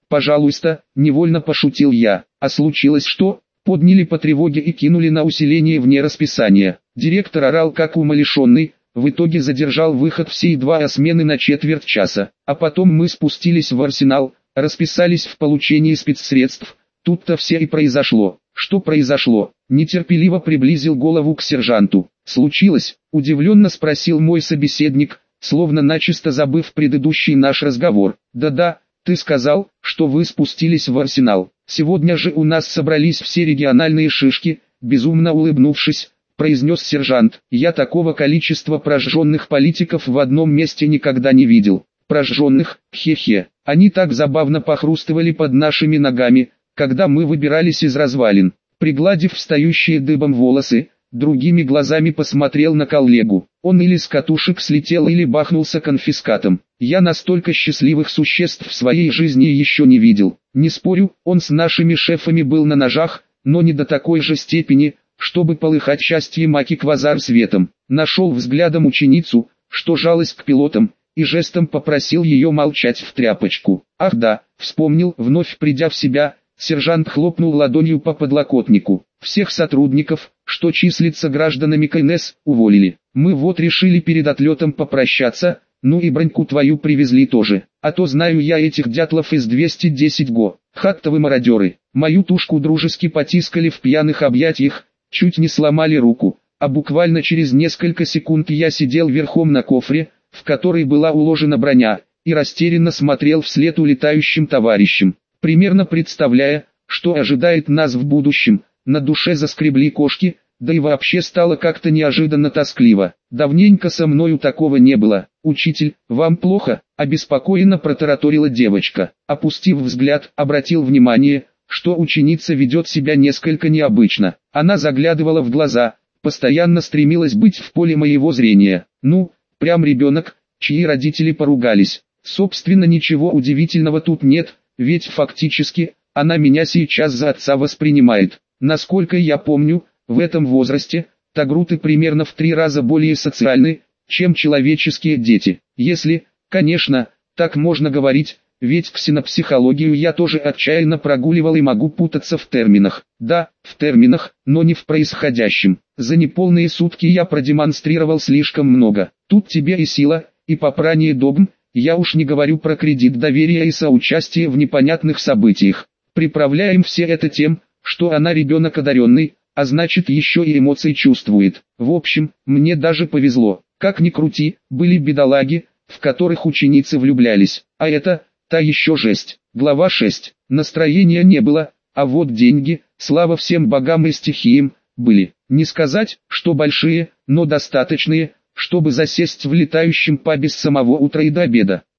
пожалуйста, невольно пошутил я. А случилось что? Подняли по тревоге и кинули на усиление вне расписания. Директор орал как умалишенный, в итоге задержал выход всей два смены на четверть часа. А потом мы спустились в арсенал, расписались в получении спецсредств. Тут-то все и произошло. Что произошло? Нетерпеливо приблизил голову к сержанту. Случилось? Удивленно спросил мой собеседник, словно начисто забыв предыдущий наш разговор. Да-да, ты сказал, что вы спустились в арсенал. Сегодня же у нас собрались все региональные шишки, безумно улыбнувшись, произнес сержант. Я такого количества прожженных политиков в одном месте никогда не видел. Прожженных, хе-хе. Они так забавно похрустывали под нашими ногами, когда мы выбирались из развалин. Пригладив встающие дыбом волосы, другими глазами посмотрел на коллегу. Он или с катушек слетел, или бахнулся конфискатом. Я настолько счастливых существ в своей жизни еще не видел. Не спорю, он с нашими шефами был на ножах, но не до такой же степени, чтобы полыхать счастьем аки квазар светом. Нашел взглядом ученицу, что жалась к пилотам, и жестом попросил ее молчать в тряпочку. Ах да, вспомнил, вновь придя в себя, сержант хлопнул ладонью по подлокотнику. Всех сотрудников, что числится гражданами КНС, уволили. Мы вот решили перед отлетом попрощаться, ну и броньку твою привезли тоже. А то знаю я этих дятлов из двести десять го. Хаттовы мародеры. Мою тушку дружески потискали в пьяных объятиях, чуть не сломали руку. А буквально через несколько секунд я сидел верхом на кофре, в который была уложена броня, и растерянно смотрел вслед улетающим товарищам. Примерно представляя, что ожидает нас в будущем, на душе заскребли кошки, да и вообще стало как-то неожиданно тоскливо. Давненько со мною такого не было. «Учитель, вам плохо?» – обеспокоенно протараторила девочка. Опустив взгляд, обратил внимание, что ученица ведет себя несколько необычно. Она заглядывала в глаза, постоянно стремилась быть в поле моего зрения. Ну, прям ребенок, чьи родители поругались. Собственно, ничего удивительного тут нет. Ведь фактически, она меня сейчас за отца воспринимает. Насколько я помню, в этом возрасте, тагруты примерно в три раза более социальны, чем человеческие дети. Если, конечно, так можно говорить, ведь ксенопсихологию я тоже отчаянно прогуливал и могу путаться в терминах. Да, в терминах, но не в происходящем. За неполные сутки я продемонстрировал слишком много. Тут тебе и сила, и попрание догм. Я уж не говорю про кредит доверия и соучастие в непонятных событиях. Приправляем все это тем, что она ребенок одаренный, а значит еще и эмоции чувствует. В общем, мне даже повезло. Как ни крути, были бедолаги, в которых ученицы влюблялись. А это, та еще жесть. Глава шесть. Настроения не было, а вот деньги, слава всем богам и стихиям, были. Не сказать, что большие, но достаточные, чтобы засесть в летающем пабе с самого утра и до обеда.